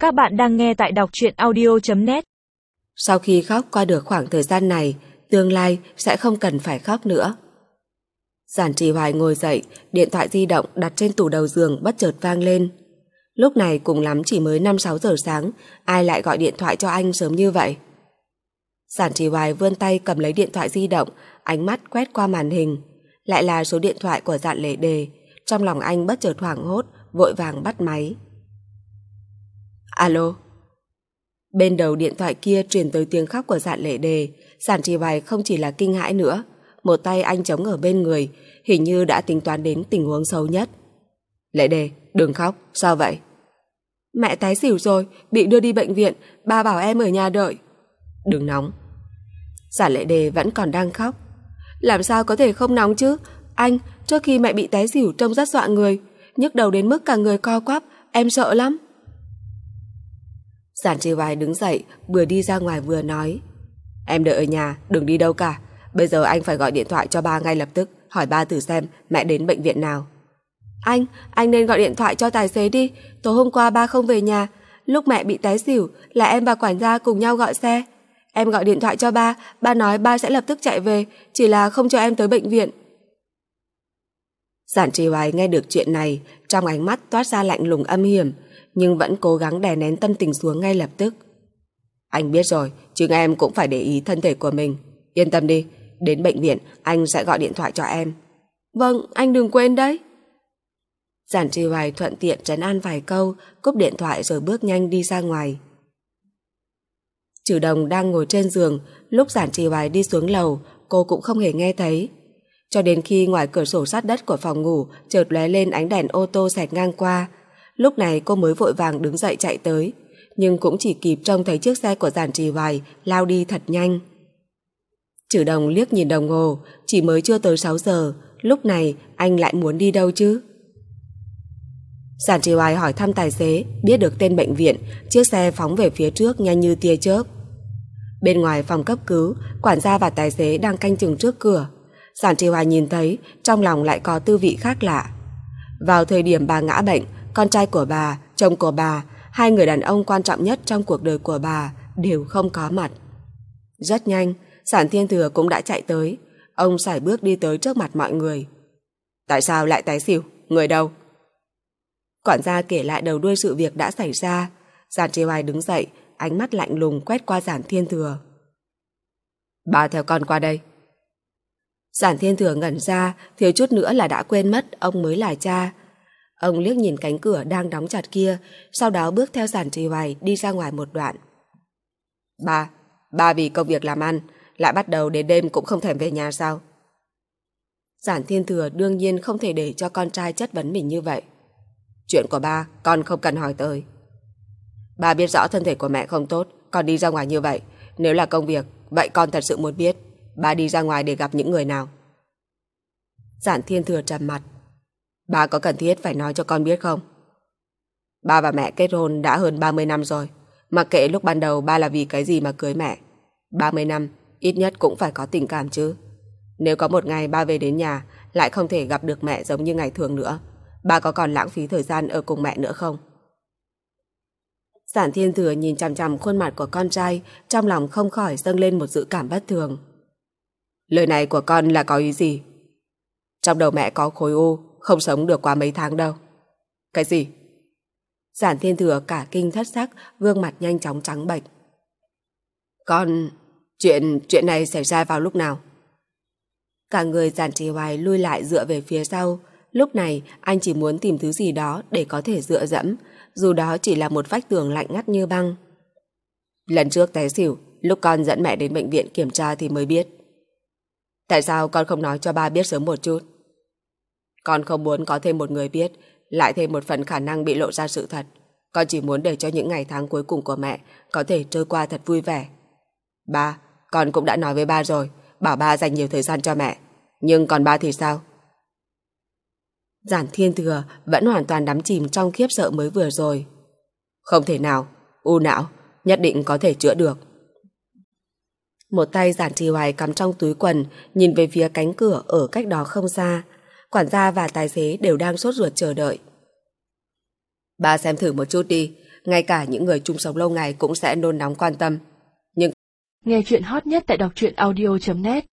Các bạn đang nghe tại đọc truyện audio.net. Sau khi khóc qua được khoảng thời gian này, tương lai sẽ không cần phải khóc nữa. Giản Trì Hoài ngồi dậy, điện thoại di động đặt trên tủ đầu giường bất chợt vang lên. Lúc này cùng lắm chỉ mới 5-6 giờ sáng, ai lại gọi điện thoại cho anh sớm như vậy? Giản Trì Hoài vươn tay cầm lấy điện thoại di động, ánh mắt quét qua màn hình. Lại là số điện thoại của Dạn Lệ Đề. Trong lòng anh bất chợt hoảng hốt, vội vàng bắt máy. Alo. Bên đầu điện thoại kia truyền tới tiếng khóc của Dạn Lệ Đề. Giản Trì Hoài không chỉ là kinh hãi nữa, một tay anh chống ở bên người, hình như đã tính toán đến tình huống xấu nhất. Lệ Đề, đừng khóc, sao vậy? Mẹ tái xỉu rồi, bị đưa đi bệnh viện, ba bảo em ở nhà đợi. Đừng nóng. Giản Lệ Đề vẫn còn đang khóc. Làm sao có thể không nóng chứ? Anh, trước khi mẹ bị tái xỉu trông rất dọa người, nhức đầu đến mức cả người co quắp, em sợ lắm. Giản Trì Hoài đứng dậy, vừa đi ra ngoài vừa nói. Em đợi ở nhà, đừng đi đâu cả. Bây giờ anh phải gọi điện thoại cho ba ngay lập tức, hỏi ba thử xem mẹ đến bệnh viện nào. Anh nên gọi điện thoại cho tài xế đi. Tối hôm qua ba không về nhà, lúc mẹ bị tái xỉu là em và quản gia cùng nhau gọi xe. Em gọi điện thoại cho ba nói ba sẽ lập tức chạy về, chỉ là không cho em tới bệnh viện. Giản Trì Hoài nghe được chuyện này, trong ánh mắt toát ra lạnh lùng âm hiểm, nhưng vẫn cố gắng đè nén tâm tình xuống ngay lập tức. Anh biết rồi, chứ em cũng phải để ý thân thể của mình. Yên tâm đi, đến bệnh viện anh sẽ gọi điện thoại cho em. Vâng, anh đừng quên đấy. Giản Trì Hoài thuận tiện trấn an vài câu, cúp điện thoại rồi bước nhanh đi ra ngoài. Trừ Đồng đang ngồi trên giường, lúc Giản Trì Hoài đi xuống lầu, cô cũng không hề nghe thấy. Cho đến khi ngoài cửa sổ sát đất của phòng ngủ chợt lóe lên ánh đèn ô tô xẹt ngang qua, lúc này cô mới vội vàng đứng dậy chạy tới, nhưng cũng chỉ kịp trông thấy chiếc xe của Giản Trì Hoài lao đi thật nhanh. Trừ Đồng liếc nhìn đồng hồ, chỉ mới chưa tới 6 giờ, lúc này anh lại muốn đi đâu chứ? Giản Trì Hoài hỏi thăm tài xế, biết được tên bệnh viện, chiếc xe phóng về phía trước nhanh như tia chớp. Bên ngoài phòng cấp cứu, quản gia và tài xế đang canh chừng trước cửa. Giản Trì Hoài nhìn thấy, trong lòng lại có tư vị khác lạ. Vào thời điểm bà ngã bệnh, con trai của bà, chồng của bà, hai người đàn ông quan trọng nhất trong cuộc đời của bà đều không có mặt. Rất nhanh, Giản Thiên Thừa cũng đã chạy tới. Ông sải bước đi tới trước mặt mọi người. Tại sao lại tái xỉu? Người đâu? Quản gia kể lại đầu đuôi sự việc đã xảy ra. Giản Trì Hoài đứng dậy, ánh mắt lạnh lùng quét qua Giản Thiên Thừa. Bà theo con qua đây. Giản Thiên Thừa ngẩn ra, thiếu chút nữa là đã quên mất ông mới là cha. Ông liếc nhìn cánh cửa đang đóng chặt kia, sau đó bước theo Giản Trì Hoài đi ra ngoài một đoạn. Ba vì công việc làm ăn, lại bắt đầu đến đêm cũng không thèm về nhà sao? Giản Thiên Thừa đương nhiên không thể để cho con trai chất vấn mình như vậy. Chuyện của ba, con không cần hỏi tới. Ba biết rõ thân thể của mẹ không tốt, con đi ra ngoài như vậy. Nếu là công việc, vậy con thật sự muốn biết ba đi ra ngoài để gặp những người nào? Giản Thiên Thừa trầm mặt. Ba có cần thiết phải nói cho con biết không? Ba và mẹ kết hôn đã hơn 30 năm rồi. Mặc kệ lúc ban đầu ba là vì cái gì mà cưới mẹ, 30 năm, ít nhất cũng phải có tình cảm chứ. Nếu có một ngày ba về đến nhà lại không thể gặp được mẹ giống như ngày thường nữa, ba có còn lãng phí thời gian ở cùng mẹ nữa không? Giản Thiên Thừa nhìn chằm chằm khuôn mặt của con trai, trong lòng không khỏi dâng lên một dự cảm bất thường. Lời này của con là có ý gì? Trong đầu mẹ có khối u, không sống được quá mấy tháng đâu. Cái gì? Giản Thiên Thừa cả kinh thất sắc, gương mặt nhanh chóng trắng bệch. Con... Chuyện này xảy ra vào lúc nào? Cả người Giản Trì Hoài lui lại dựa về phía sau. Lúc này anh chỉ muốn tìm thứ gì đó để có thể dựa dẫm, dù đó chỉ là một vách tường lạnh ngắt như băng. Lần trước té xỉu, lúc con dẫn mẹ đến bệnh viện kiểm tra thì mới biết. Tại sao con không nói cho ba biết sớm một chút? Con không muốn có thêm một người biết, lại thêm một phần khả năng bị lộ ra sự thật. Con chỉ muốn để cho những ngày tháng cuối cùng của mẹ có thể trôi qua thật vui vẻ. Ba, con cũng đã nói với ba rồi, bảo ba dành nhiều thời gian cho mẹ. Nhưng còn ba thì sao? Giản Thiên Thừa vẫn hoàn toàn đắm chìm trong khiếp sợ mới vừa rồi. Không thể nào, u não, nhất định có thể chữa được. Một tay Giản Trì Hoài cắm trong túi quần, nhìn về phía cánh cửa ở cách đó không xa. Quản gia và tài xế đều đang sốt ruột chờ đợi. Ba xem thử một chút đi, ngay cả những người chung sống lâu ngày cũng sẽ nôn nóng quan tâm. Nhưng nghe chuyện hot nhất tại đọc truyện audio.net